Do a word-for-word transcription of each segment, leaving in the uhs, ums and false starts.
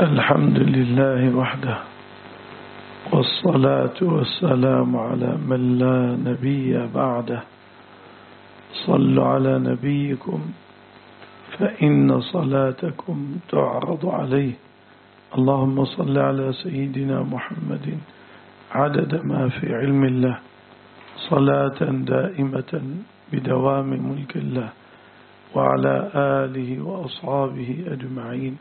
الحمد لله وحده، والصلاة والسلام على من لا نبي بعده. صلوا على نبيكم فإن صلاتكم تعرض عليه. اللهم صل على سيدنا محمد عدد ما في علم الله، صلاة دائمة بدوام ملك الله، وعلى آله وأصحابه أجمعين.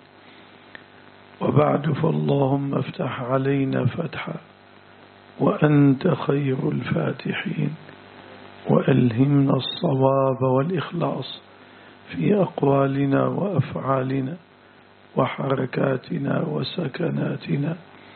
وبعد، فاللهم افتح علينا فتحا وأنت خير الفاتحين، وألهمنا الصواب والإخلاص في أقوالنا وأفعالنا وحركاتنا وسكناتنا،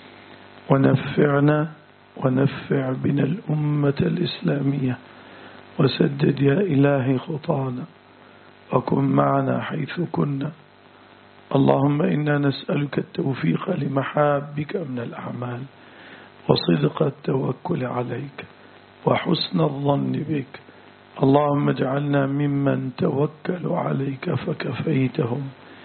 ونفعنا ونفع بنا الأمة الإسلامية، وسدد يا إلهي خطانا، وكن معنا حيث كنا. اللهم إنا نسألك التوفيق لمحابك من الأعمال، وصدق التوكل عليك، وحسن الظن بك. اللهم اجعلنا ممن توكلوا عليك فكفيتهم،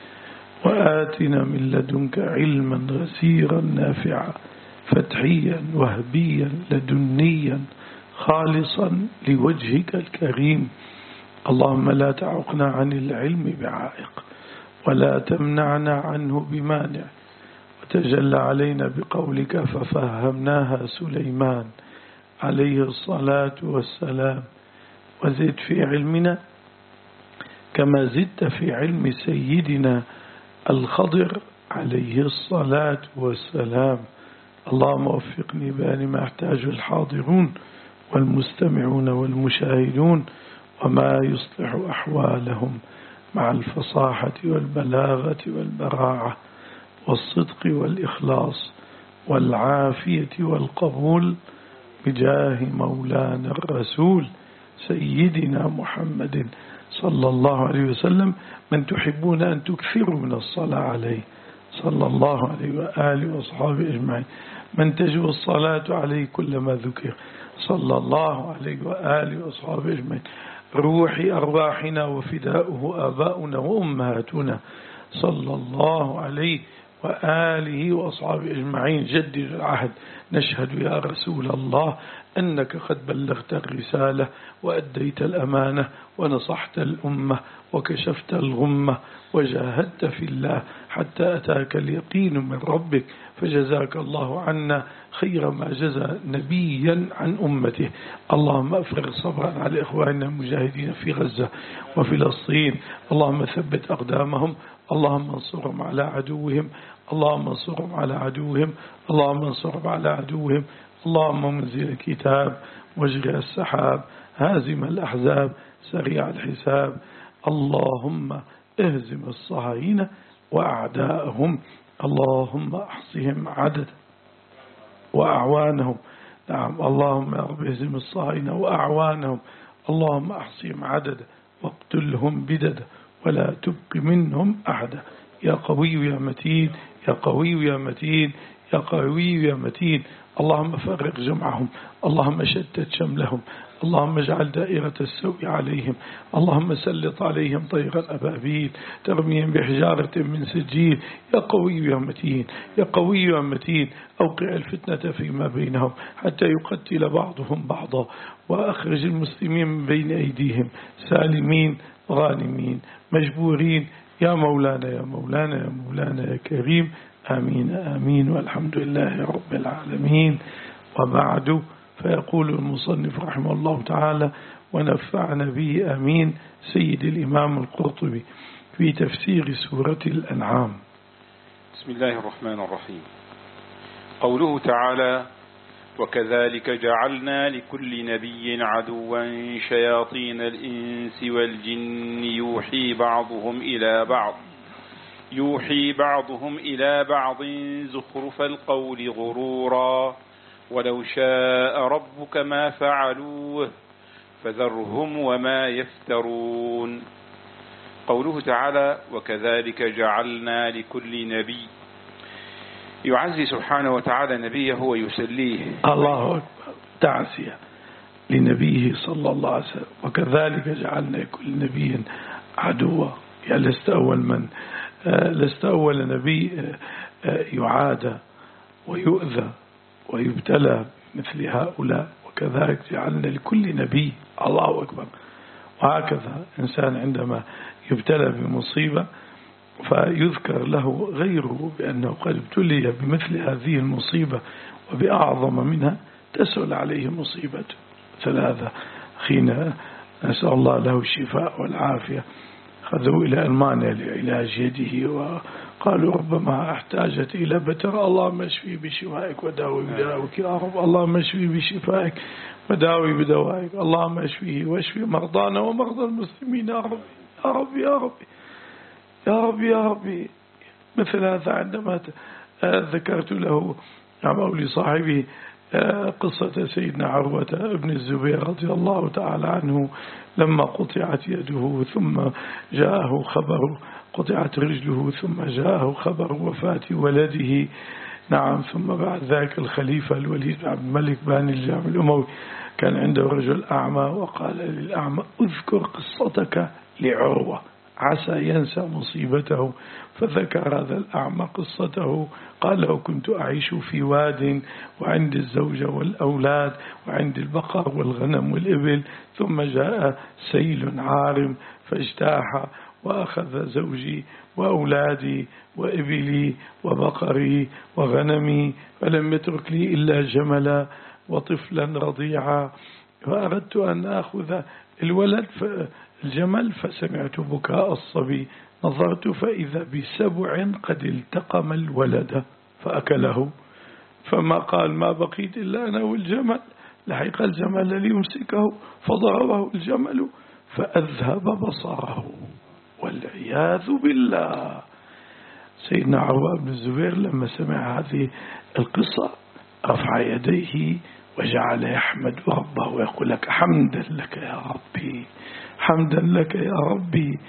وآتنا من لدنك علما غزيرا نافعا فتحيا وهبيا لدنيا خالصا لوجهك الكريم. اللهم لا تعقنا عن العلم بعائق، ولا تمنعنا عنه بمانع، وتجلى علينا بقولك ففهمناها سليمان عليه الصلاة والسلام. وزد في علمنا كما زدت في علم سيدنا الخضر عليه الصلاة والسلام. اللهم وفقني بأن ما يحتاج الحاضرون والمستمعون والمشاهدون، وما يصلح أحوالهم مع الفصاحة والبلاغة والبراعة والصدق والإخلاص والعافية والقبول، بجاه مولانا الرسول سيدنا محمد صلى الله عليه وسلم، من تحبون أن تكثروا من الصلاة عليه صلى الله عليه وآله وأصحابه أجمعين، من تجب الصلاة عليه كلما ذكر صلى الله عليه وآله وأصحابه أجمعين. روحي أرواحنا وفداؤه آباؤنا وأمهاتنا صلى الله عليه وآله وأصحابه أجمعين. جدد العهد، نشهد يا رسول الله أنك قد بلغت الرسالة وأديت الأمانة ونصحت الأمة وكشفت الغمة وجاهدت في الله حتى أتاك اليقين من ربك، فجزاك الله عنا خير ما جزى نبيا عن أمته. اللهم أفرغ صبرا على إخواننا المجاهدين في غزة وفلسطين، اللهم ثبت أقدامهم، اللهم انصرهم على عدوهم، اللهم انصرهم على عدوهم، اللهم انصرهم على عدوهم. اللهم منزل الكتاب، مجري السحاب، هازم الأحزاب، سريع الحساب. اللهم اهزم الصهاينة وأعداءهم، اللهم احصهم عددا وأعوانهم. نعم، اللهم يا رب اهزم الصهاينة وأعوانهم، اللهم احصهم عددا واقتلهم بددا ولا تبق منهم أحدا. يا قوي يا متين، يا قوي يا متين، يا قوي يا متين. اللهم فرق جمعهم، اللهم شتت شملهم، اللهم اجعل دائرة السوء عليهم، اللهم سلط عليهم طيرا أبابيل ترميهم بحجارة من سجيل. يا قوي يا متين، يا قوي يا متين، أوقع الفتنة فيما بينهم حتى يقتل بعضهم بعضا، وأخرج المسلمين من بين أيديهم سالمين غانمين مجبورين. يا مولانا يا مولانا يا مولانا يا كريم. آمين آمين، والحمد لله رب العالمين. وبعد، فيقول المصنف رحمه الله تعالى ونفعنا به آمين سيد الإمام القرطبي في تفسير سورة الأنعام. بسم الله الرحمن الرحيم. قوله تعالى وكذلك جعلنا لكل نبي عدوا شياطين الإنس والجن يوحي بعضهم إلى بعض يوحي بعضهم إلى بعض زخرف القول غرورا ولو شاء ربك ما فعلوه فذرهم وما يفترون. قوله تعالى وكذلك جعلنا لكل نبي، يعزي سبحانه وتعالى نبيه ويسليه. الله أكبر، تعزية لنبيه صلى الله عليه وسلم. وكذلك جعلنا لكل نبي عدوا، يعني لست أول من لست أول نبي يعادى ويؤذى ويبتلى مثل هؤلاء. وكذلك جعلنا لكل نبي، الله أكبر. وهكذا إنسان عندما يبتلى بمصيبة فيذكر له غيره بأنه قد ابتلي بمثل هذه المصيبة وبأعظم منها، تسهل عليه مصيبته. ثلاثة حين نسأل الله له الشفاء والعافية خذوا إلى ألمانيا لعلاج يده وقالوا ربما احتاجت إلى بتر، اللهم اشفي بشفائك وداوي بدواك يا رب، اللهم اشفي بشفائك وداوي بدوائك، اللهم اشفيه واشفي مرضانا ومرضى المسلمين يا رب يا رب يا رب يا رب يا رب. مثل هذا عندما ذكرت له أو لصاحبي قصة سيدنا عروة ابن الزبير رضي الله تعالى عنه لما قطعت يده ثم جاءه خبر قطعت رجله ثم جاءه خبر وفاة ولده، نعم. ثم بعد ذلك الخليفة الوليد بن عبد الملك باني الجامع الأموي كان عنده رجل أعمى وقال للأعمى اذكر قصتك لعروة عسى ينسى مصيبته، فذكر هذا الأعمى قصته. قال له كنت أعيش في واد وعندي الزوجة والأولاد وعندي البقر والغنم والإبل، ثم جاء سيل عارم فاجتاح وأخذ زوجي وأولادي وإبلي وبقري وغنمي، فلم يترك لي إلا جملا وطفلا رضيعا، فأردت أن أخذ الولد الجمل فسمعت بكاء الصبي، نظرت فإذا بسبع قد التقم الولد فأكله، فما قال ما بقيت إلا أنا والجمل، لحق الجمل ليمسكه فضربه الجمل فأذهب بصره والعياذ بالله. سيدنا عروة بن الزبير لما سمع هذه القصة رفع يديه وجعل يحمد ربه ويقول لك حمدا لك يا ربي حمدا لك يا ربي،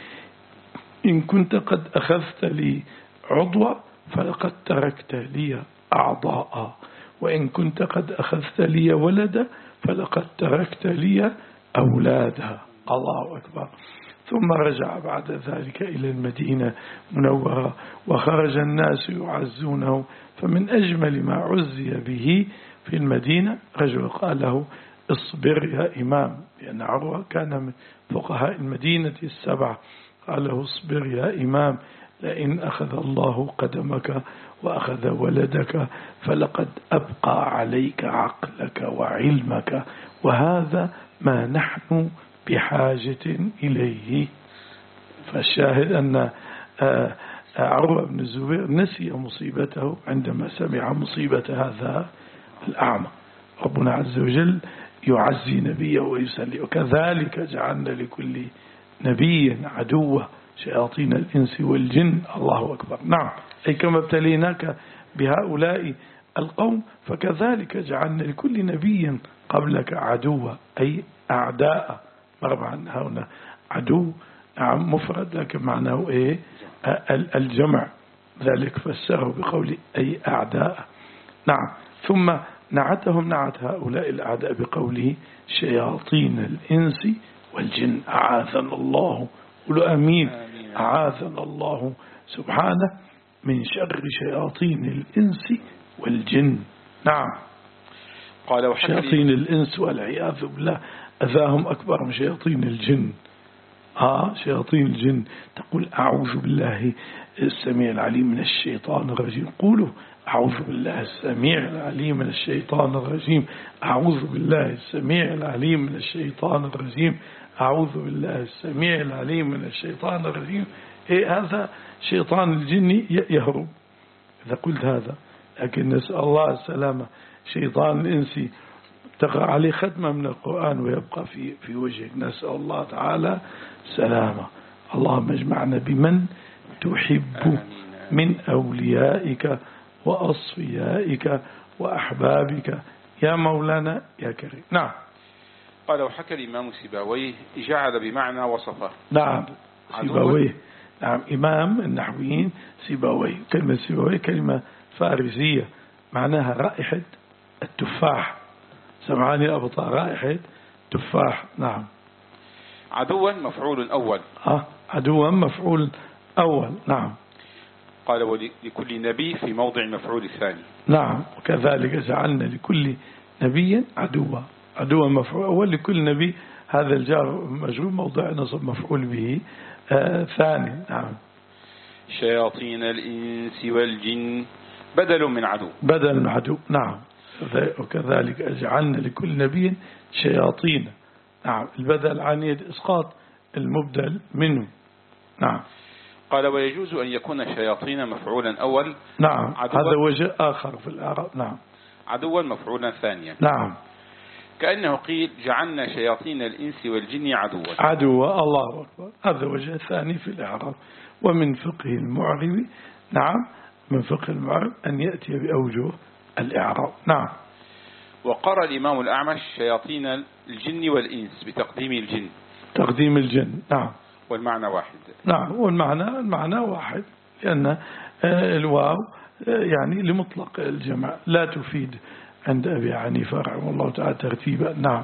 إن كنت قد أخذت لي عضوا فلقد تركت لي أعضاء، وإن كنت قد أخذت لي ولدا فلقد تركت لي أولادا. الله أكبر. ثم رجع بعد ذلك إلى المدينة منورة وخرج الناس يعزونه، فمن أجمل ما عزي به في المدينة رجل قال له اصبر يا إمام، لأن عروة كان من فقهاء المدينة السبعة، قال له اصبر يا إمام لئن أخذ الله قدمك وأخذ ولدك فلقد أبقى عليك عقلك وعلمك، وهذا ما نحن بحاجة إليه. فالشاهد أن عروة بن الزبير نسي مصيبته عندما سمع مصيبة هذا الأعمى. ربنا عز وجل يعزي نبيه ويسلي. وكذلك جعلنا لكل نبي عدوة شياطين الإنس والجن. الله أكبر. نعم، أي كما ابتليناك بهؤلاء القوم فكذلك جعلنا لكل نبي قبلك عدوة، أي أعداء. مربعا هنا عدو نعم مفرد لكن معناه إيه الجمع، ذلك فسره بقول أي أعداء. نعم. ثم نعتهم نعت هؤلاء الأعداء بقوله شياطين الإنس والجن. أعاذنا الله، قولوا أمين. أعاذنا الله سبحانه من شر شياطين الإنس والجن. نعم. قال شياطين الإنس والعياذ بالله أذاهم أكبر من شياطين الجن. ها شياطين الجن تقول أعوذ بالله السميع العليم من الشيطان الرجيم. قولوا أعوذ بالله السميع العليم من الشيطان الرجيم. أعوذ بالله السميع العليم من الشيطان الرجيم. أعوذ بالله السميع العليم من الشيطان الرجيم. إيه هذا شيطان الجن يهرب إذا قلت هذا، لكن نسأل الله السلامة. شيطان الإنس تقع عليه ختمة من القرآن ويبقى في في وجهك. نسأل الله تعالى سلامة. اللهم اجمعنا بمن تحب من أوليائك وأصفيائك وأحبابك يا مولانا يا كريم. نعم. قال وحكى الإمام سيبويه جعل بمعنى وصفه. نعم سيبويه. نعم إمام النحويين سيبويه. كلمة سيبويه كلمة فارسية معناها رائحة التفاح. سمعاني أبطأ رائحة تفاح. نعم. عدوا مفعول أول. آه عدوا مفعول أول. نعم. قال ولكل نبي في موضع المفعول الثاني. نعم وكذلك جعلنا لكل نبي عدوا، عدوا مفعول أول، لكل نبي هذا الجار مجرور موضع نصب مفعول به آه ثاني. نعم. شياطين الإنس والجن بدل من عدو، بدل من عدو. نعم. وكذلك جعلنا لكل نبي شياطين. نعم البدل عن يد إسقاط المبدل منه. نعم. قال ويجوز أن يكون شياطين مفعولا أول. نعم هذا وجه آخر في الأعراب. نعم. عدوا مفعولا ثانيا. نعم. كأنه قيل جعلنا شياطين الإنس والجن عدوا. عدوا، الله أكبر. هذا وجه ثاني في الإعراب. ومن فقه المعرب، نعم من فقه المعرب أن يأتي بأوجه الإعراب. نعم. وقرأ الإمام الأعمش شياطين الجن والإنس بتقديم الجن. تقديم الجن. نعم. والمعنى واحد. نعم والمعنى المعنى واحد، لأن الواو يعني لمطلق الجمع لا تفيد عند أبي حنيفة رحمه الله تعالى ترتيبا. نعم.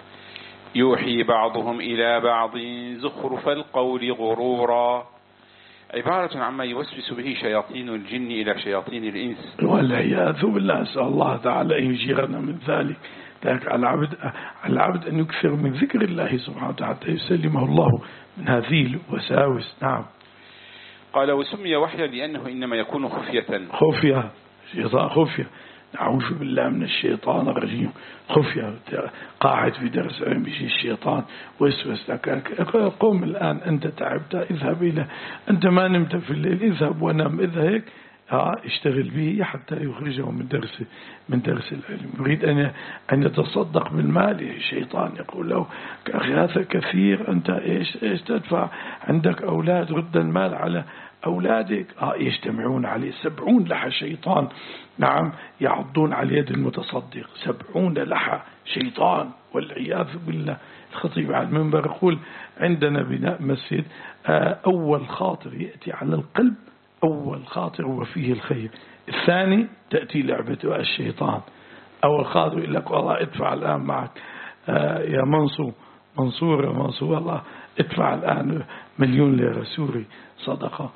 يوحي بعضهم إلى بعض زخرف القول غرورا، عبارة عما يوسوس به شياطين الجن إلى شياطين الإنس. والعياذ بالله، أسأل الله تعالى أن يجيرنا من ذلك. لكن على العبد على العبد أن يكثر من ذكر الله سبحانه وتعالى يسلمه الله من هذه الوساوس. نعم. قال وسمي وحيا لأنه إنما يكون خفية. خفية، شيطان خفية. نعوذ بالله من الشيطان الرجيم. خفية، قاعد في درس علم يجي الشيطان وسوس لك، قوم الآن أنت تعبت، اذهب إلى، أنت ما نمت في الليل، اذهب ونام، إذا هيك اشتغل به حتى يخرجه من درس من درس العلم. يريد أن أن يتصدق بالمال، الشيطان يقول له أخي هذا كثير، أنت إيش إيش تدفع، عندك أولاد، رد المال على أولادك. آه يجتمعون عليه سبعون لحى شيطان، نعم يعضون على يد المتصدق، سبعون لحى شيطان والعياذ بالله. الخطيب على المنبر يقول عندنا بناء مسجد أول خاطر يأتي على القلب، أول خاطر وفيه الخير، الثاني تأتي لعبة الشيطان. أول خاطر يقول لك والله ادفع الآن معك يا منصور منصور يا منصور الله ادفع الآن مليون ليرة سوري صدقة.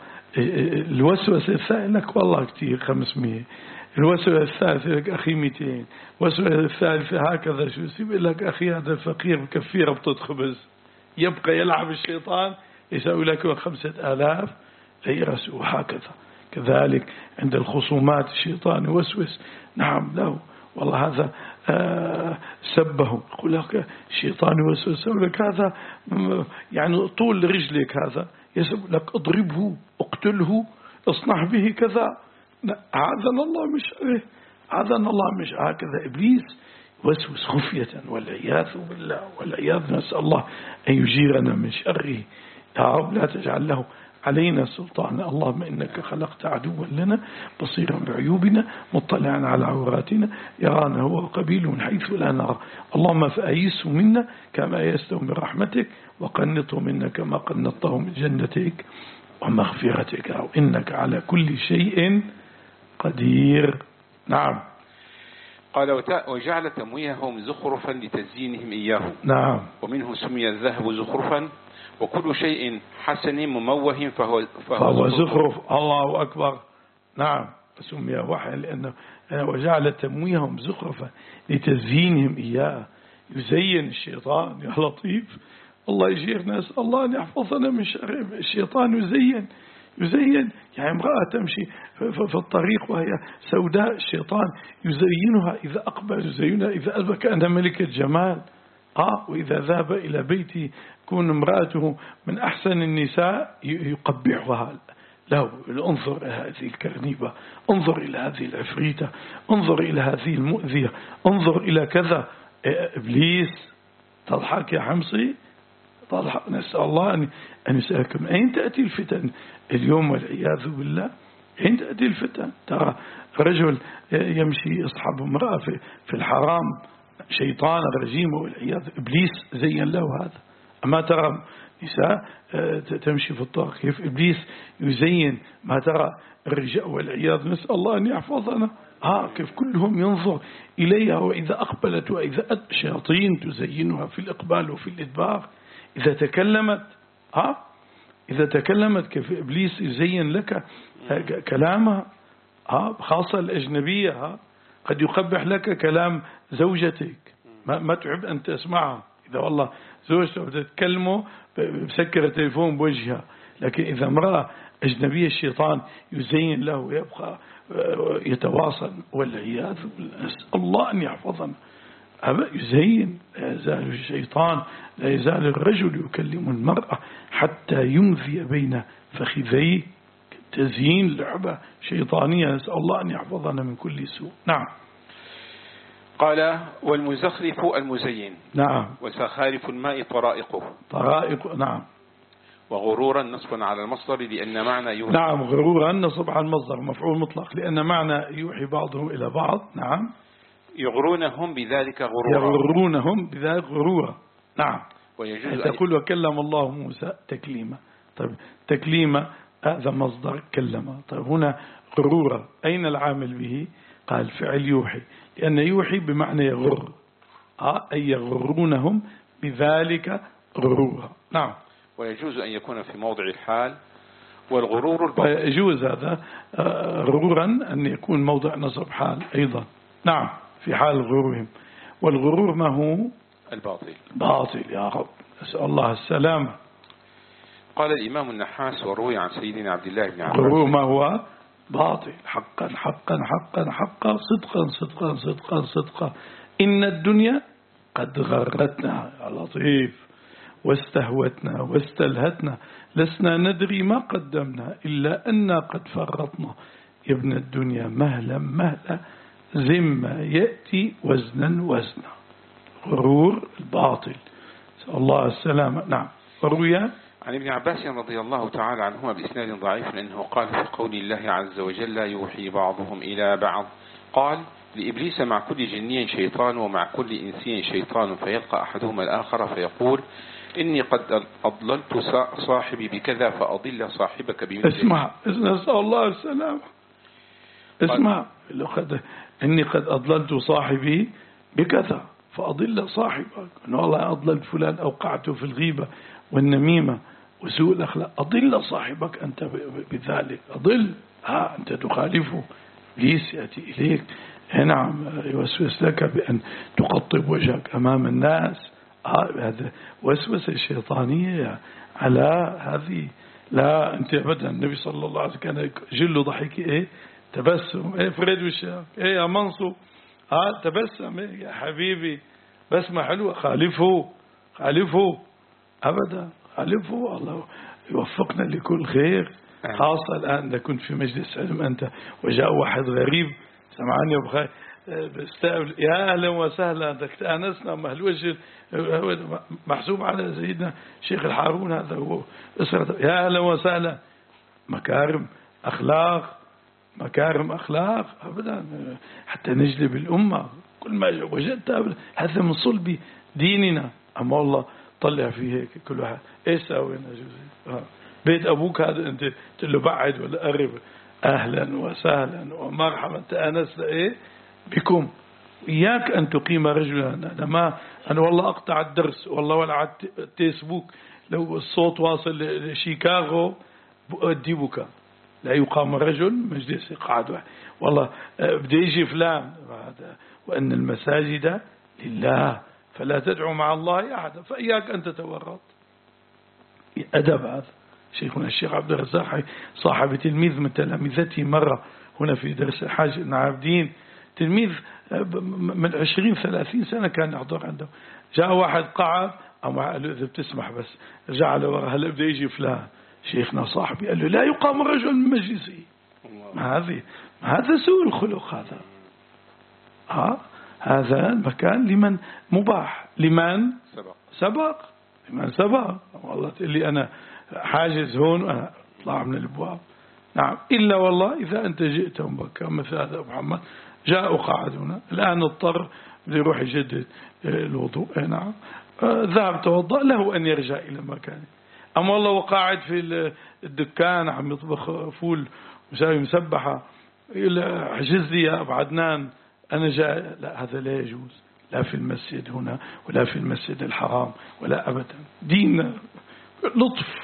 الوسوسة الثانية لك والله كتير خمسمية. الوسوسة الثالثة لك أخي مئتين. الوسوسة الثالثة هكذا شو سيب لك أخي هذا الفقير بكفير ربطة خبز. يبقى يلعب الشيطان يسوي لك خمسة آلاف ليرة وهكذا. كذلك عند الخصومات الشيطان يوسوس، نعم له والله هذا آه سبه، يقول لك الشيطان يوسوس لك هذا يعني طول رجلك، هذا يسب لك اضربه اقتله اصنع به كذا. عاذنا الله من شره، عاذنا الله من شره. هكذا إبليس وسوس خفية والعياذ بالله، والعياذ نسأل الله أن يجيرنا من شره. يا رب لا تجعل له علينا سلطان. اللهم إنك خلقت عدوا لنا بصيرا بعيوبنا مطلعا على عوراتنا يرانا هو قبيل من حيث لا نرى. اللهم فأيسه منا كما يسته من رحمتك، وقنطه منا كما قنطه من جنتك ومغفرتك، وإنك على كل شيء قدير. نعم. قال وجعل تمويههم زخرفا لتزيينهم إياه. نعم. ومنه سمي الذهب زخرفا، وكل شيء حسن مموه فهو, فهو, فهو زخرف. الله أكبر. نعم. سمي وحيا لأنه وجعل تمويههم زخرفا لتزيينهم إياه، يزين الشيطان. يا لطيف، الله يجير ناس، الله أن يحفظنا من شر الشيطان. يزين يزين يعني امرأة تمشي في الطريق وهي سوداء، الشيطان يزينها إذا أقبل، يزينها إذا أدبر كأنها ملكة جمال. آه وإذا ذهب إلى بيتي كون امرأته من أحسن النساء يقبحها له. انظر إلى هذه الكرنيبة، انظر إلى هذه العفريتة، انظر إلى هذه المؤذية، انظر إلى كذا. إبليس تضحك يا حمصي، تضحك. نسأل الله أن يسألكم أين تأتي الفتن اليوم والعياذ بالله. أين تأتي الفتن؟ ترى رجل يمشي يصحب امرأة في الحرام، شيطان رجيم والعياذ، إبليس زين له هذا. أما ترى نساء تمشي في الطرق كيف إبليس يزين، ما ترى الرجال والعياذ، نسأل الله أن يحفظنا. ها كيف كلهم ينظر إليها، وإذا أقبلت وإذا الشياطين تزينها في الإقبال وفي الإدبار. إذا تكلمت ها إذا تكلمت كيف إبليس يزين لك كلامها، خاصة الأجنبية، قد يقبح لك كلام زوجتك، ما, ما تحب أن تسمعها. إذا والله زوجته بدها تكلمه بسكر التليفون بوجهها، لكن إذا امرأة أجنبية الشيطان يزين له ويبقى يتواصل، والعياذ بالله، نسأل الله أن يحفظنا. يزين، لا يزال الشيطان، لا يزال الرجل يكلم المرأة حتى يمضي بين فخذيه، تزيين لعبة شيطانية، نسأل الله أن يحفظنا من كل سوء. نعم. قال والمزخرف المزين. نعم. وسخارف الماء طرائقه. طرائق. نعم. وغرورا نصبا على المصدر لأن معنى يوحي. نعم، غرورا نصب على المصدر مفعول مطلق لأن معنى يوحي بعضهم إلى بعض. نعم. يغرونهم بذلك غرورا. يغرونهم بذلك غرورا. نعم. ويجوز تقول وكلم الله موسى تكليما. طيب تكليما هذا مصدر كلمة. طيب هنا غرورا أين العامل به؟ قال فعل يوحي، لأن يوحي بمعنى يغر، آه أي يغرونهم بذلك غرورا. نعم. ويجوز أن يكون في موضع الحال. والغرور الباطل. يجوز هذا غرورا أن يكون موضع نصب حال أيضا. نعم، في حال غرورهم. والغرور ما هو؟ الباطل. باطل يا رب، نسأل الله السلامة. قال الإمام النحاس وروي عن سيدنا عبد الله بن عباس. غرور ما هو؟ باطل، حقا حقا حقا حقا، صدقا صدقا صدقا صدقا. إن الدنيا قد غرتنا يا لطيف، واستهوتنا واستلهتنا، لسنا ندري ما قدمنا إلا أننا قد فرطنا. يا ابن الدنيا مهلا مهلا، زم يأتي وزنا وزنا. غرور الباطل، نسأل الله السلامة. نعم. وروي عن ابن عباس رضي الله تعالى عنهما بإسناد ضعيف أنه قال في قول الله عز وجل يوحي بعضهم إلى بعض، قال لإبليس مع كل جني شيطان ومع كل إنسي شيطان، فيلقى أحدهما الآخر فيقول إني قد أضللت صاحبي بكذا فأضل صاحبك بمثله. اسمع، نسأل الله السلامة. اسمع، إني قد أضللت صاحبي بكذا فأضل صاحبك. أن والله أضللت فلان، أوقعته في الغيبة والنميمة وسوء الأخلاق، أضل صاحبك أنت بذلك، أضل، ها أنت تخالفه. إبليس يأتي إليك، نعم، يوسوس لك بأن تقطب وجهك أمام الناس. هذا وسوسة شيطانية على هذه. لا أنت أبدا. النبي صلى الله عليه وسلم كان جل ضحك إيه؟ تبسم. إيه فريد وشك، إيه يا منصو، ها تبسم، إيه يا حبيبي، بسمة حلوة. خالفه خالفه أبدا، خالفه. الله يوفقنا لكل خير. خاصة الآن إذا كنت في مجلس علم أنت وجاء واحد غريب، سمعني يا بخير، بستقبل يا أهلا وسهلا، بدك تأنسنا، ما الوجه محسوب على سيدنا شيخ الحارون، هذا هو أسرة. يا أهلا وسهلا، مكارم أخلاق، مكارم أخلاق أبدا، حتى نجلب الأمة. كل ما وجدت هذا من صلب ديننا. أما والله طلع فيه هيك كل واحد إيش ساوي أنا بيت أبوك هذا أنت تقول بعد ولا قرب، أهلا وسهلا ومرحبا، تأنس إيه بكم. إياك أن تقيم رجلا. أنا ما أنا والله أقطع الدرس والله، ولا على التيسبوك لو الصوت واصل لشيكاغو أدي بك. لا يقام رجل مجلس قاعد واحد والله بدي يجي فلان، وأن المساجد لله فلا تدعو مع الله أحدا، فإياك أن تتورط. أدب هذا. شيخنا الشيخ عبد الرزاق صاحب تلميذ من تلامذته مرة هنا في درس الحاج بن عابدين، تلميذ من عشرين ثلاثين سنة كان يحضر عنده. جاء واحد قعد، أما قال له إذا بتسمح بس رجع له ورا، هلا بده يجي فلان شيخنا صاحبي، قال له لا يقام الرجل من مجلسه. ما هذه ما هذا سوء الخلق هذا. ها هذا المكان لمن مباح، لمن سبق سبق لمن سبق. والله تقول لي أنا حاجز هون وأنا أطلع من الأبواب. نعم، إلا والله إذا أنت جئت مبكر مثل هذا أبو محمد جاء وقعدنا الآن اضطر يروح يجدد الوضوء. نعم، ذهب توضأ، له أن يرجع إلى مكانه. أما والله وقاعد في الدكان عم يطبخ فول وساوي مسبحة، حجز لي يا أبو عدنان أنا جاء، لا هذا لا يجوز، لا في المسجد هنا ولا في المسجد الحرام ولا أبدا. دين لطف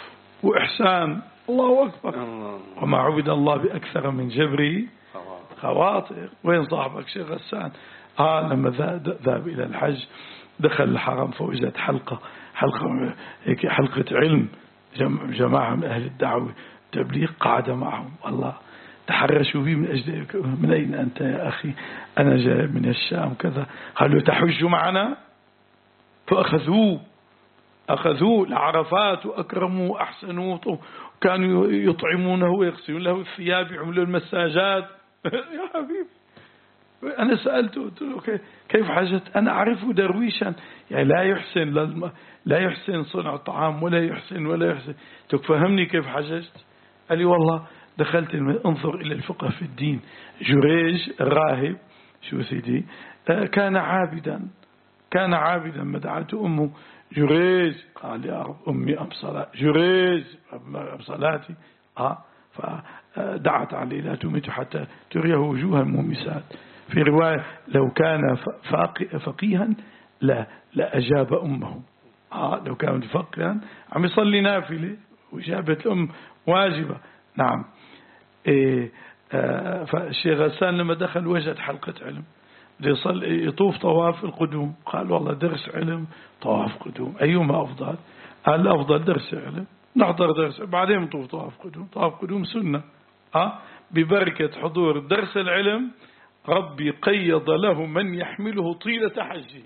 وإحسان. الله أكبر. وما عبد الله بأكثر من جبري خواطر. وين صاحبك شيخ غسان؟ آه لما ذهب إلى الحج دخل الحرم فوجد حلقة حلقة هيك حلقة علم، جماعة من أهل الدعوة تبليغ قعد معهم. والله تحرشوا بي من أجل من أين أنت يا أخي؟ أنا جاي من الشام كذا. قالوا تحج معنا؟ فأخذوه أخذوه لعرفات وأكرموه وأحسنوه وكانوا يطعمونه ويغسلون له الثياب يعملون المساجات. يا حبيبي أنا سألته قلت له كيف حجت؟ أنا أعرفه درويشا يعني لا يحسن لا يحسن صنع الطعام ولا يحسن ولا يحسن. تفهمني كيف حججت؟ قال لي والله دخلت انظر إلى الفقه في الدين. جريج الراهب شو سيدي كان عابدا كان عابدا ما دعته أمه جريج قال يا رب أمي أم صلاة جريج أم صلاتي آه فدعت عليه لا تمت حتى تريه وجوه المومسات. في رواية لو كان فقيها لا لا أجاب أمه. آه لو كان فقيها عم يصلي نافلة وجابت الأم واجبة. نعم. إيه آه فالشيخ غسان لما دخل وجد حلقة علم يصلي يطوف طواف القدوم. قال والله درس علم طواف قدوم أيهما أفضل؟ قال الأفضل درس علم نحضر درس بعدين نطوف طواف قدوم. طواف قدوم سنة. آه ببركة حضور درس العلم ربي قيض له من يحمله طيلة حجه.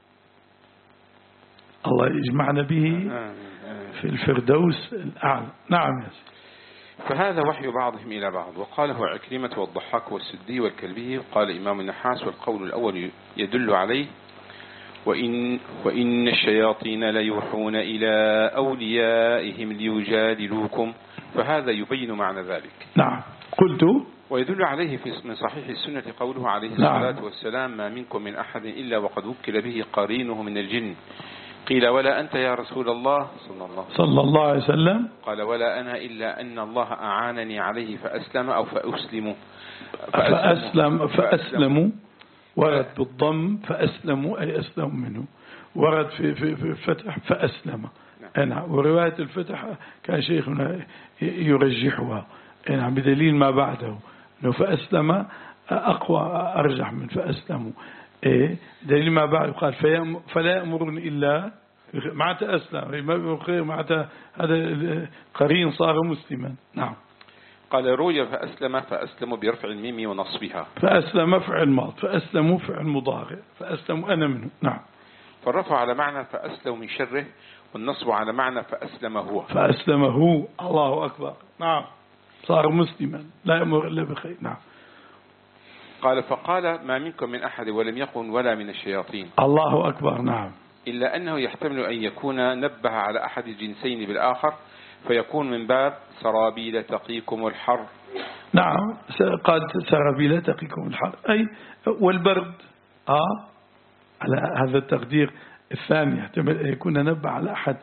الله يجمعنا به في الفردوس الأعلى. نعم يا سيدي. فهذا وحي بعضهم إلى بعض. وقاله عكرمة والضحاك والسدي والكلبي. قال إمام النحاس والقول الأول يدل عليه وإن, وإن الشياطين ليوحون إلى أوليائهم ليجادلوكم. فهذا يبين معنى ذلك. نعم قلت. ويدل عليه في من صحيح السنة قوله عليه الصلاة نعم. والسلام ما منكم من أحد إلا وقد وكل به قرينه من الجن. قيل ولا أنت يا رسول الله صلى الله, صلى الله عليه وسلم؟ قال ولا أنا إلا أن الله أعانني عليه فأسلم أو فأسلم فأسلم فأسلموا ورد بالضم فأسلموا أي أسلموا منه. ورد في في في الفتح فأسلم. نعم. ورواية الفتح كان شيخنا يرجحها نعم بدليل ما بعده لو فأسلم أقوى أرجح من فأسلموا. إيه دليل ما بعد قال فلا يأمرني إلا معناته أسلم ما بخير معناته هذا قرين صار مسلما. نعم. قال روي فأسلم فأسلم برفع الميم ونصبها. فأسلم فعل ماض فأسلموا فعل مضارع فأسلموا أنا منه. نعم. فالرفع على معنى فأسلم من شره والنصب على معنى فأسلم هو. فأسلم هو. الله أكبر. نعم صار مسلما لا يأمر إلا بخير. نعم. قال فقال ما منكم من أحد ولم يقل ولا من الشياطين. الله أكبر. نعم. إلا أنه يحتمل أن يكون نبه على أحد الجنسين بالآخر فيكون من باب سرابيل تقيكم الحر. نعم قد سرابيل تقيكم الحر أي والبرد. آه على هذا التقدير الثاني يحتمل أن يكون نبه على أحد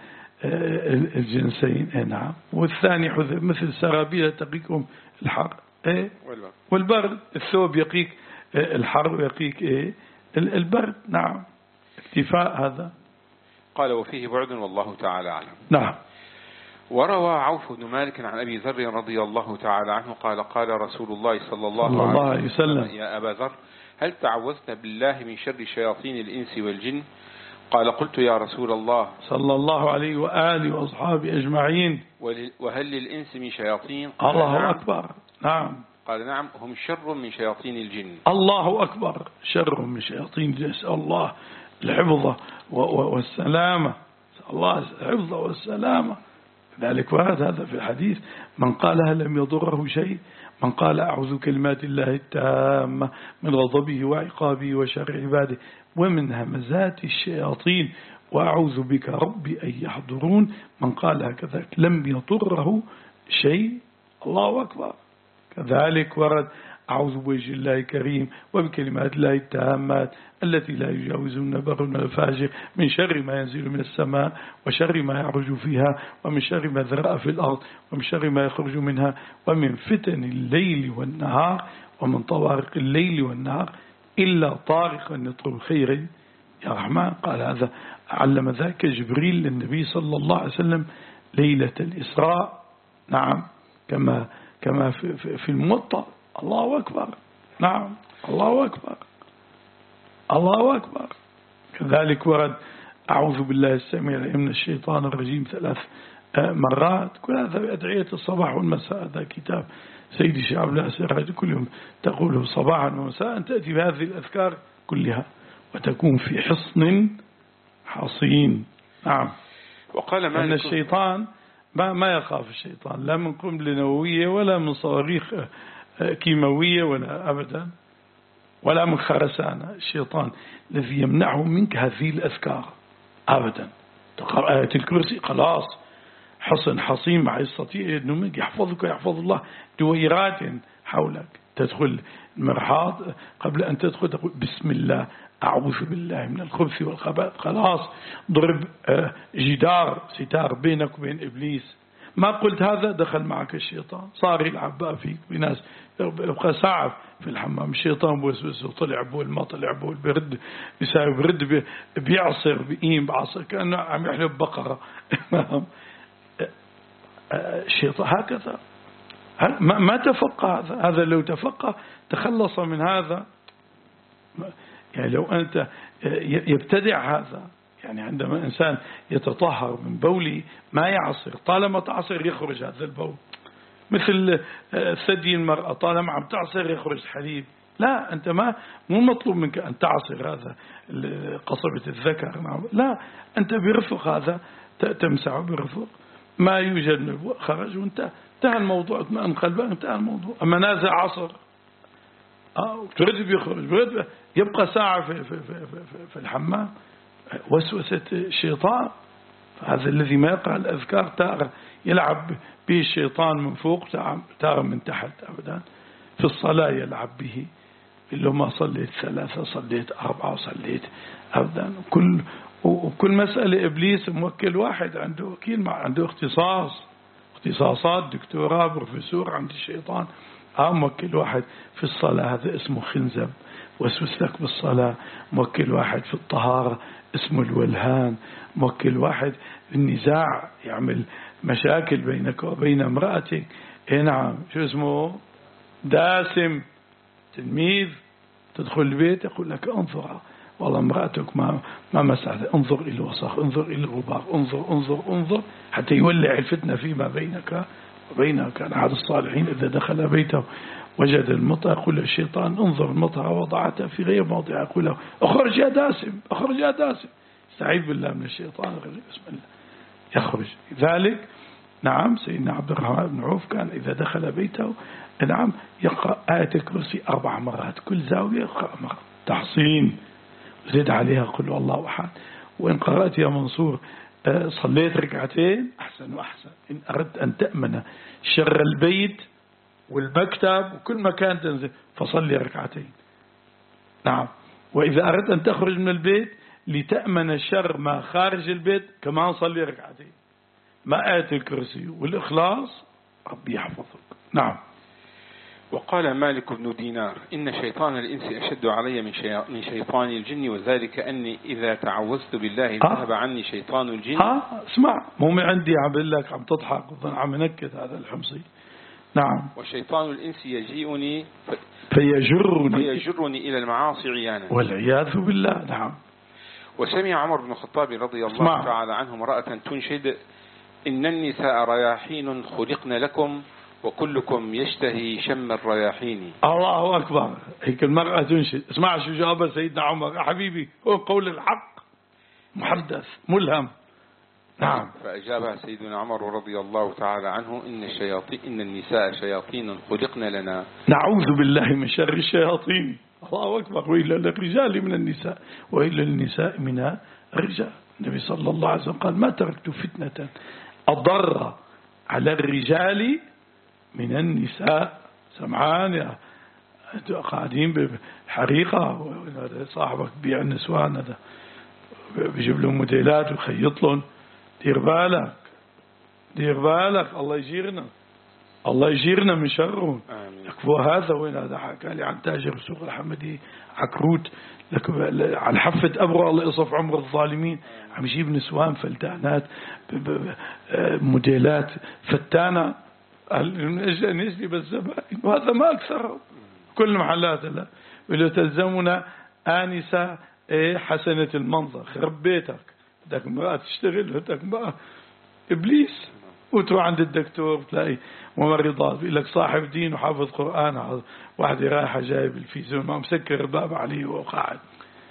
الجنسين. نعم. والثاني حذف مثل سرابيل تقيكم الحر إيه والبرد. الثوب يقيك الحر ويقيك إيه البرد. نعم اكتفاء هذا. قال وفيه بعد والله تعالى أعلم. نعم. وروى عوف بن مالك عن أبي ذر رضي الله تعالى عنه قال قال رسول الله صلى الله, صلى الله عليه وسلم يا أبا ذر هل تعوذت بالله من شر شياطين الإنس والجن؟ قال قلت يا رسول الله صلى الله عليه وآله وأصحابه أجمعين وهل للإنس من شياطين؟ الله نعم. أكبر. نعم. قال نعم هم شر من شياطين الجن. الله أكبر. شر من شياطين الجن. نسأل الله الحفظ والسلامة. الله الحفظ والسلامة. ذلك ورد هذا في الحديث من قالها لم يضره شيء. من قال أعوذ كلمات الله التامة من غضبه وعقابه وشر عباده ومن همزات الشياطين وأعوذ بك ربي أن يحضرون. من قال هكذا لم يضره شيء. الله أكبر. كذلك ورد أعوذ بوجه الله الكريم وبكلمات الله التامات التي لا يجاوزون بر من الفاجر من شر ما ينزل من السماء وشر ما يعرج فيها ومن شر ما ذرأ في الأرض ومن شر ما يخرج منها ومن فتن الليل والنهار ومن طوارق الليل والنهار إلا طارقا يطلب خير يا رحمن. قال هذا علم ذاك جبريل للنبي صلى الله عليه وسلم ليلة الإسراء. نعم، كما كما في, في, في الموطأ. الله أكبر. نعم، الله أكبر، الله أكبر. كذلك ورد أعوذ بالله السميع العليم من الشيطان الرجيم ثلاث مرات. كل هذا أدعية الصباح والمساء. هذا كتاب سيدي الشيخ عبد الله السراج كل يوم تقوله صباحا ومساء، تأتي بهذه الأذكار كلها وتكون في حصن حصين. نعم. وقال مالك أن الشيطان ما, ما يخاف الشيطان لا من قنبلة نووية ولا من صواريخ كيماوية ولا أبدا ولا من خرسانة. الشيطان الذي يمنعه منك هذه الأذكار أبدا. تقرأ آية الكرسي خلاص حصن حصين ما يستطيع أنه منك يحفظك ويحفظ الله دويرات حولك. تدخل المرحاض قبل أن تدخل تقول بسم الله أعوذ بالله من الخبث والخبائث. خلاص ضرب جدار ستار بينك وبين إبليس. ما قلت هذا دخل معك الشيطان صار يلعب بقى فيك بناس يبقى ساعة في الحمام. الشيطان بوسوس وطلع بول ما طلع بول برد بيساوي برد بيعصر بقيم بعصر كأنه عم يحلب بقرة. الشيطان هكذا ما تفقه هذا. هذا لو تفقه تخلص من هذا. يعني لو أنت يبتدع هذا، يعني عندما إنسان يتطهر من بولي ما يعصر، طالما تعصر يخرج هذا البول. مثل ثدي المرأة طالما عم تعصر يخرج حليب. لا، أنت ما مو مطلوب منك أن تعصر هذا قصبة الذكر. لا، أنت برفق هذا تمسعه برفق ما يوجد من خرج وانت انتهى الموضوع. اطمئن قلبك انتهى الموضوع. أما نازع عصر آه ترد بيخرج برد يبقى ساعة في, في, في, في, في الحمام. وسوسة الشيطان. هذا الذي ما يقرأ الأذكار تارة يلعب به الشيطان من فوق تارة من تحت أبدا. في الصلاة يلعب به اللي ما صليت ثلاثة صليت أربعة صليت أبدا. كل وكل مسألة إبليس موكل واحد عنده وكيل مع عنده اختصاص اختصاصات دكتوراه بروفيسور عند الشيطان. آه موكل واحد في الصلاة هذا اسمه خنزب وسوس لك بالصلاة. موكل واحد في الطهارة اسمه الولهان. موكل واحد النزاع يعمل مشاكل بينك وبين امرأتك. اي نعم شو اسمه داسم تلميذ. تدخل البيت يقول لك انظر والله امرأتك ما ما مسعت، انظر إلى الوسخ انظر إلى الغبار انظر انظر انظر حتى يولع الفتنة فيما بينك وبينك. كان أحد الصالحين إذا دخل بيته وجد المطر يقول له الشيطان انظر المطر وضعتها في غير موضعها يقول له اخرج يا داسم اخرج يا داسم. استعيذ بالله من الشيطان بسم الله يخرج. ذلك نعم سيدنا عبد الرحمن بن عوف كان إذا دخل بيته نعم يقرأ آية الكرسي أربع مرات كل زاوية يقرأ مرة تحصين. زد عليها قل الله أحد. وإن قرأت يا منصور صليت ركعتين أحسن وأحسن. إن أردت أن تأمن شر البيت والمكتب وكل مكان تنزل فصلي ركعتين. نعم. وإذا أردت أن تخرج من البيت لتأمن شر ما خارج البيت كمان صلي ركعتين ما آية الكرسي والإخلاص ربي يحفظك. نعم. وقال مالك بن دينار إن شيطان الإنس أشد علي من شيطان الجن وذلك أني إذا تعوذت بالله ذهب عني شيطان الجن. ها اسمع مو عندي عم بقول لك عم تضحك عم نكت هذا الحمصي. نعم. وشيطان الإنس يجيئني ف... فيجرني فيجرني إلى المعاصي عيانا والعياذ بالله. نعم. وسمع عمر بن الخطاب رضي الله اسمع. تعالى عنه امرأة تنشد إن النساء رياحين خلقن لكم وكلكم يشتهي شم الرياحين. الله أكبر. هيك المرأة تنشد. اسمع شو جابها سيدنا عمر حبيبي هو قول الحق محدث ملهم. نعم. فأجابها سيدنا عمر رضي الله تعالى عنه إن الشياطين إن النساء شياطين خلقن لنا نعوذ بالله من شر الشياطين. الله أكبر. وإلى الرجال من النساء وإلى النساء من الرجال. النبي صلى الله عليه وسلم قال ما تركت فتنة أضر على الرجال من النساء. سمعان يا قاعدين بحريقة صاحبك بيع النسوان هذا بيجيب لهم موديلات ويخيط لهم. دير بالك دير بالك الله يجيرنا. الله يجيرنا من شرهم. آمين. لك هذا وين هذا حكى لي عن تاجر سوق الحمدي عكروت لك على حفة أبرة الله يصف عمر الظالمين. عم يجيب نسوان فلتانات موديلات فتانة نجلي بالزبائن وهذا ما أكثره. كل محلات لا ولو تلزمنا آنسة إيه حسنة المنظر خرب بيتك بدك امرأة تشتغل بدك بقى إبليس. وتروح عند الدكتور تلاقي ممرضات بيقول لك صاحب دين وحافظ قرآن واحدة رايحة جايب الفيزون ما مسكر الباب عليه وقاعد.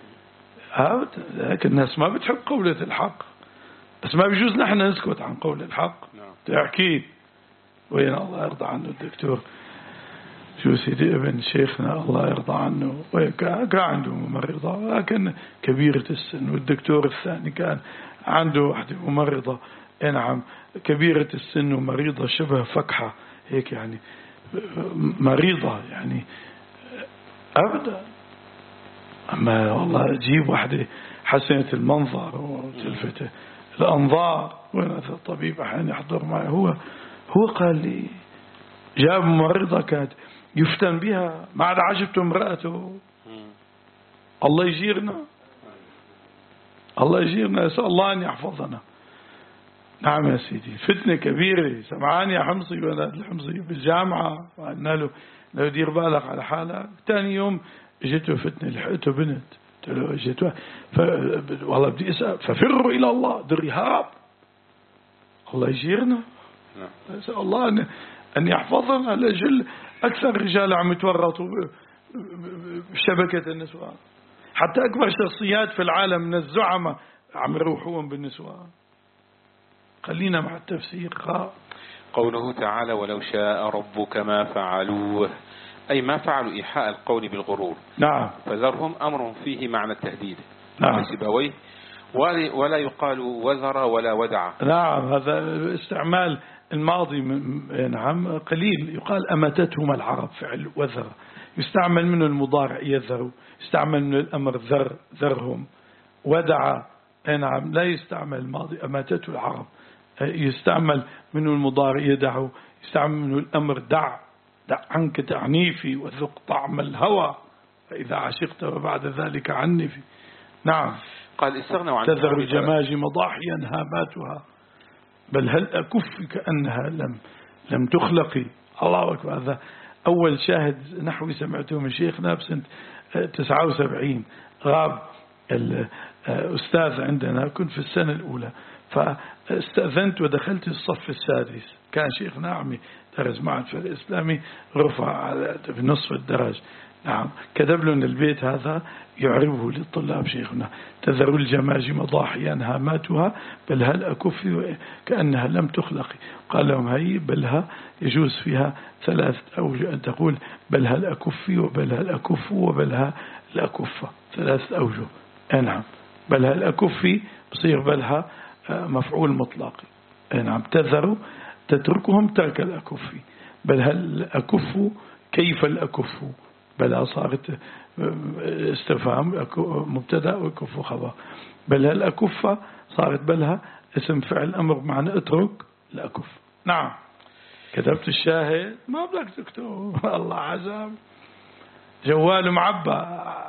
هيك الناس ما بتحب قولة الحق بس ما بيجوز نحن نسكت عن قول الحق تحكي. وين الله يرضى عنه الدكتور شو سيدي ابن شيخنا الله يرضى عنه كان عنده ممرضة لكن كبيرة السن والدكتور الثاني كان عنده واحدة ممرضة نعم كبيرة السن ومريضة شبه فكحة هيك يعني مريضة يعني أبدا. أما والله جيب واحدة حسنة المنظر وتلفته الأنظار. وين هذا الطبيب أحيانا يحضر معي هو هو قال لي جاب ممرضة كانت يفتن بها ما عاد عجبته امرأته. الله يجيرنا الله يجيرنا يسأل الله أن يحفظنا. نعم يا سيدي فتنة كبيرة. سمعاني يا حمصي ولد الحمصي بالجامعة وقلنا له لو يدير بالك على حالك. ثاني يوم اجته فتنة لحقته بنت قلت له اجته ف... والله بدي اسال ففروا الى الله دري هرب. الله يجيرنا نسأل الله ان ان يحفظنا لاجل اكثر رجال عم يتورطوا بشبكة النسوان. حتى اكبر شخصيات في العالم من الزعماء عم يروحون بالنسوان. خلينا مع التفسير. قوله تعالى ولو شاء ربك ما فعلوه أي ما فعلوا إيحاء القول بالغرور. نعم. فذرهم أمر فيه معنى التهديد. نعم. سيبويه ولا يقال وذر ولا ودع. نعم هذا استعمال الماضي نعم قليل. يقال أمتتهم العرب فعل وذر يستعمل منه المضارع يذر يستعمل منه الأمر ذر ذرهم. ودع نعم لا يستعمل الماضي أماتته العرب. يستعمل منه المضارع يدعه يستعمل منه الأمر دع دع عنك تعنيفي وذق طعم الهوى فإذا عشقت وبعد ذلك عنفي. نعم. قال استغنوا عن تذر الجماجم ضاحيا هاماتها بل هل أكف كأنها لم لم تخلقي. الله أكبر. هذا أول شاهد نحوي سمعته من شيخنا بسنة تسعة وسبعين. غاب الأستاذ عندنا كنت في السنة الأولى فاستأذنت ودخلت الصف السادس. كان شيخنا عمي درس معهد في الإسلامي رفع في نصف الدرج. نعم كتب لنا البيت هذا يعربه للطلاب شيخنا تذر الجماجم ضاحيا هاماتها بل هل أكف كأنها لم تخلق. قال لهم هي بلها يجوز فيها ثلاث أوجه أن تقول بل هل أكف وبل هل أكف وبلها الأكف ثلاث أوجه. نعم بل هل أكف بصير بلها مفعول مطلق. نعم تذر تتركهم ترك الأكف بل هل أكف كيف الأكف بل صارت استفهام مبتدا وكف خبر. بل هل أكف صارت بلها اسم فعل أمر بمعنى اترك الأكف. نعم كتبت الشاهد ما بدك تكتب الله عزام جوال معبى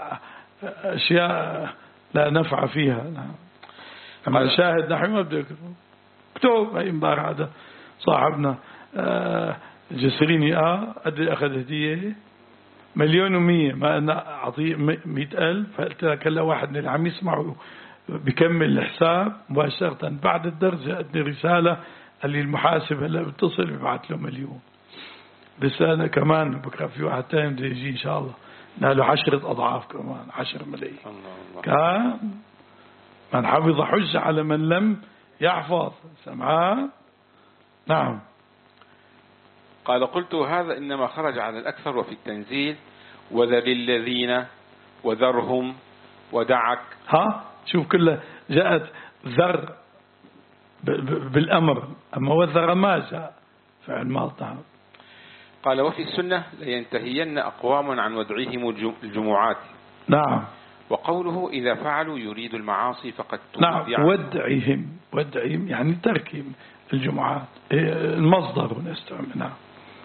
أشياء لا نفع فيها. نعم أما الشاهد نحن ما بدك اكتب. هاي امبارح هذا صاحبنا جسريني اه أدري أخذ هدية مليون ومية ما أنا أعطيه مئة ألف. فقلت لك هلا واحد من اللي عم يسمعوا بكمل الحساب مباشرة بعد الدرس جاءتني رسالة قال لي المحاسب هلا بتصل ببعث له مليون رسالة كمان بكره في واحد تاني بده يجي إن شاء الله ناله عشرة أضعاف كمان عشر ملايين. كان من حفظ حج على من لم يحفظ سمعان. نعم. قال قلت هذا إنما خرج على الأكثر وفي التنزيل وذر الذين وذرهم ودعك. ها شوف كلها جاءت ذر بالأمر أما وذر ما جاء فعل ماضي. قال وفي السنة لينتهين أقوام عن ودعهم الجمعات. نعم. وقوله إذا فعلوا يريد المعاصي فقد نعم ودعهم ودعهم يعني تركهم الجمعات المصدر نستعمل. نعم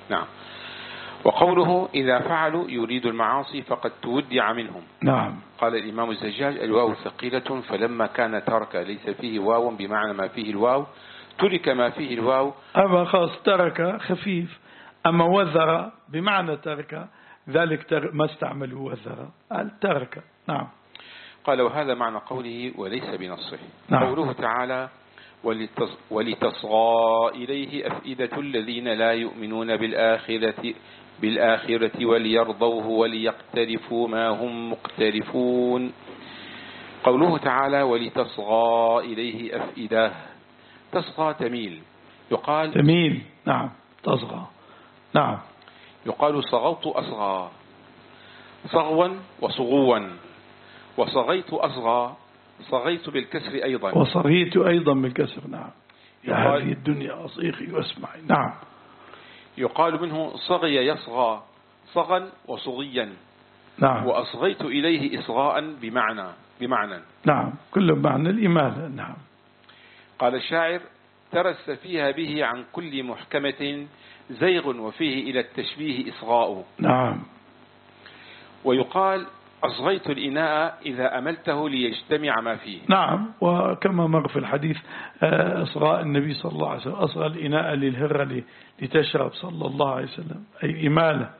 نعم. وقوله إذا فعلوا يريد المعاصي فقد تودع منهم. نعم. قال الإمام الزجاج الواو ثقيلة فلما كان ترك ليس فيه واو بمعنى ما فيه الواو ترك ما فيه الواو. أما خاص ترك خفيف، أما وذر بمعنى ترك ذلك تر ما استعملوا وذر ترك. نعم. قال وهذا معنى قوله وليس بنصه. نعم. قوله تعالى ولتصغى إليه أفئدة الذين لا يؤمنون بالآخرة بالآخرة وليرضوه وليقترفوا ما هم مقترفون. قوله تعالى ولتصغى إليه أفئدة، تصغى تميل، يقال تميل. نعم. تصغى. نعم. يقال صغوت أصغى، صغوا وصغوا، وصغيت أصغى، صغيت بالكسر أيضا، وصغيت أيضا بالكسر. نعم. يا هذه الدنيا أصيخي واسمعي. نعم. يقال منه صغي يصغى، صغا وصغيا. نعم. وأصغيت إليه إصغاء بمعنى بمعنى نعم. كل معنى الإمالة. نعم. قال الشاعر ترس فيها به عن كل محكمة زيغ وفيه إلى التشبيه إصغاء. نعم. ويقال أصغيت الإناء إذا أملته ليجتمع ما فيه. نعم. وكما مر في الحديث أصغاء النبي صلى الله عليه وسلم، أصغى الإناء للهرة لتشرب صلى الله عليه وسلم، أي إمالة.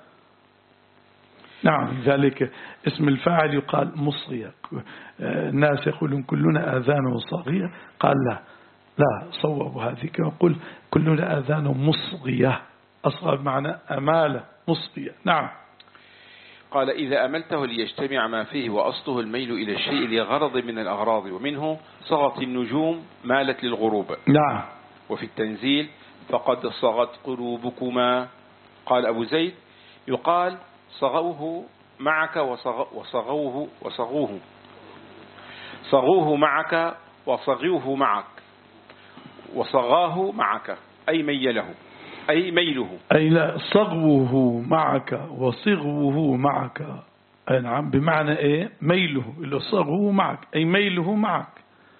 نعم. لذلك اسم الفاعل يقال مصغية. الناس يقولون كلنا آذانه صغيرة، قال لا لا صوبوا هذه كما قل كلنا آذانه مصغية، أصغى بمعنى أمالة مصغية. نعم. قال إذا أملته ليجتمع ما فيه، وأصله الميل إلى الشيء لغرض من الأغراض، ومنه صغت النجوم مالت للغروب. نعم. وفي التنزيل فقد صغت قلوبكما. قال أبو زيد يقال صغوه معك وصغوه وصغوه صغوه معك وصغوه معك وصغاه معك، أي ميله أي ميله أي لا صغوه معك وصغوه معك. أي نعم. بمعنى إيه ميله، إلا صغوه معك أي ميله معك.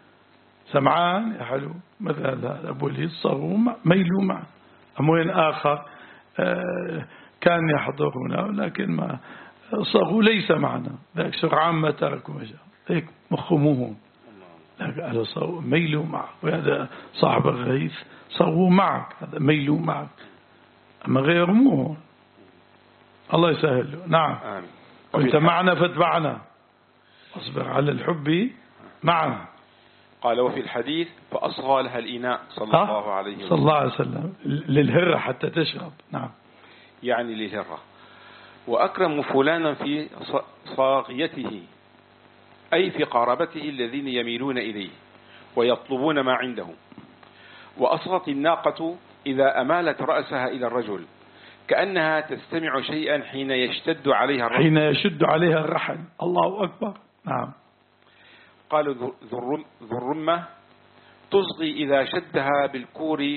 سمعان يا حلو مثلا أبو الهيد صغوه ميله معك. أموين آخر آه كان يحضر هنا لكن ما صغوا ليس معنا، ذلك سرعان ما تركوا مجال هيك مخموهم، لكن هذا صغوا ميله معك. وهذا صاحب الغيث صغوا معك، هذا ميله معك. أما غير مو الله يسهل له. نعم. آمين. وانت معنا فاتبعنا، اصبر على الحب معنا. قال وفي الحديث فأصغى لها الإناء صلى الله عليه وسلم صلى الله عليه وسلم للهرة حتى تشرب. نعم. يعني للهرة. وأكرم فلانا في صاغيته، أي في قاربته الذين يميلون إليه ويطلبون ما عنده. وأصغت الناقة إذا أمالت رأسها إلى الرجل كأنها تستمع شيئا حين يشتد عليها الرحل. حين يشد عليها الرحل. الله أكبر. نعم. قال ذو الرمة تصغي إذا شدها بالكور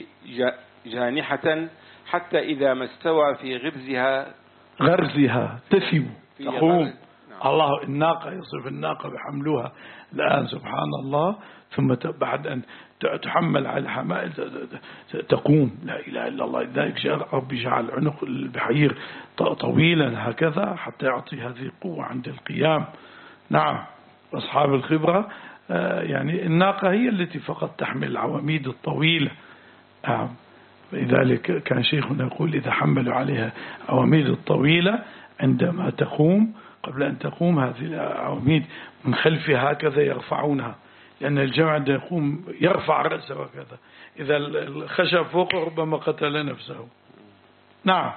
جانحة حتى إذا ما استوى في غرزها غرزها تثم تقوم. نعم. الله الناقة يصف الناقة بحملها الآن سبحان الله، ثم بعد أن تحمل على الحمائل تقوم. لا إله إلا الله. لذلك جاء ربي جعل عنق البحير طويلا هكذا حتى يعطي هذه القوة عند القيام. نعم. أصحاب الخبرة يعني الناقة هي التي فقط تحمل العواميد الطويلة. نعم. لذلك كان شيخنا يقول إذا حملوا عليها عواميد الطويلة عندما تقوم قبل أن تقوم هذه العواميد من خلفها هكذا يرفعونها، لأن الجمع عندما يقوم يرفع رأسه هكذا، إذا الخشب فوق ربما قتل نفسه. نعم.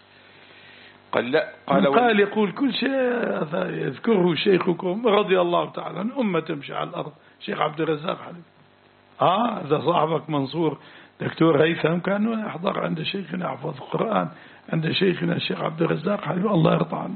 قال لا قال, قال يقول كل شيء يذكره شيخكم رضي الله تعالى عن أمة تمشي على الأرض. شيخ عبد الرزاق حليم آه هذا صاحبك منصور دكتور هيثم كان يحضر عند شيخنا يحفظ القرآن عند شيخنا الشيخ عبد الرزاق حليم الله يرضى عنه.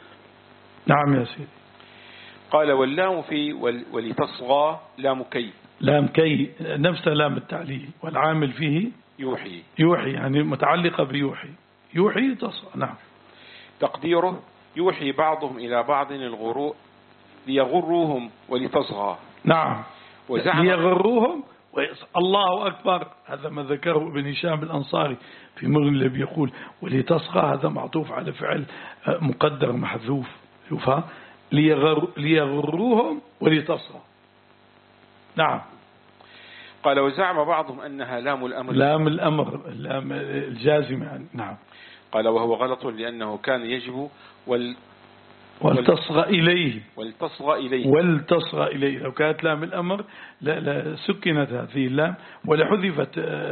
نعم يا سيدي. قال واللام في ولتصغى لام كي. لام كي نفس لام التعليل، والعامل فيه يوحي. يوحي يعني متعلقة بيوحي. يوحي تصغى. نعم. تقديره يوحي بعضهم إلى بعض الغروء ليغروهم ولتصغى. نعم. وزعم ليغروهم الله أكبر، هذا ما ذكره ابن هشام الأنصاري في مغني اللي يقول ولتصغى، هذا معطوف على فعل مقدر محذوف، شوفها ليغر ليغروهم ولتصغى. نعم. قال وزعم بعضهم أنها لام الأمر، لام الأمر لام الجازمة يعني. نعم. قال وهو غلط لأنه كان يجب وال ولتصغى إليه ولتصغى إليه ولتصغى إليه، لو كانت لام الأمر لا لا سكنت هذه اللام ولحذفت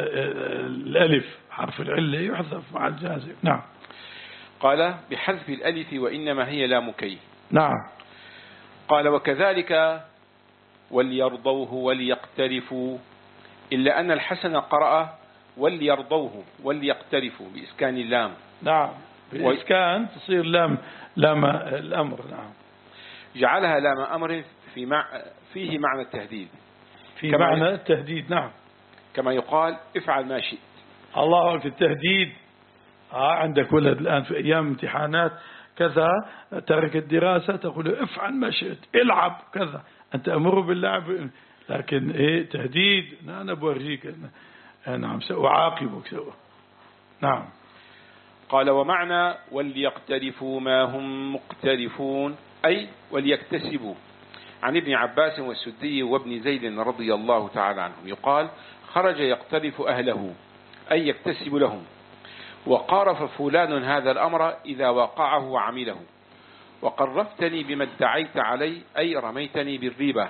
الألف حرف العلة يحذف مع الجازم. نعم. قال بحذف الألف وإنما هي لام كي. نعم. قال وكذلك وليرضوه وليقترفوا، إلا أن الحسن قرأ وليرضوه وليقترفوا بإسكان اللام. نعم، بإسكان تصير لام لام الأمر. نعم. جعلها لام أمر في مع فيه معنى التهديد، في معنى التهديد. نعم. كما يقال افعل ما شئت. الله في التهديد. آه عندك ولد الآن في أيام امتحانات كذا ترك الدراسة تقول افعل ما شئت، العب كذا، أنت أمر باللعب، لكن إيه تهديد، أنا بورجيك. نعم سأعاقبك سوى. نعم. قال ومعنى وليقترفوا ما هم مقترفون أي وليكتسبوا، عن ابن عباس والسدي وابن زيد رضي الله تعالى عنهم يقال خرج يقترف أهله أي يكتسب لهم، وقارف فلان هذا الأمر إذا وقعه وعمله، وقرفتني بما ادعيت علي أي رميتني بالريبة.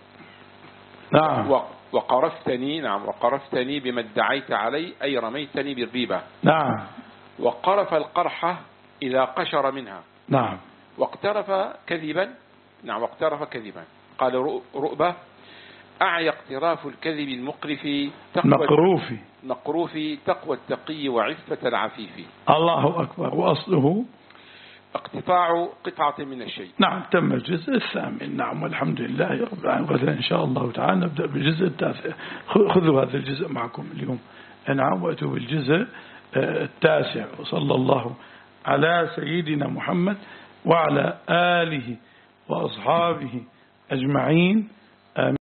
نعم. وقرفتني نعم وقرفتني بما ادعيت علي أي رميتني بالريبة. نعم. وقرف القرحة إذا قشر منها. نعم. واقترف كذبا نعم واقترف كذبا. قال رؤبة أعي اقتراف الكذب المقرف نقروفي نقروفي تقوى التقي وعفة العفيف. الله أكبر. وأصله اقتطاع قطعة من الشيء. نعم. تم الجزء الثامن. نعم والحمد لله رب العالمين. غدا إن شاء الله تعالى نبدأ بالجزء التاسع. خذوا هذا الجزء معكم اليوم. نعم. وأتوا بالجزء التاسع. وصلى الله على سيدنا محمد وعلى آله وأصحابه أجمعين. آمين.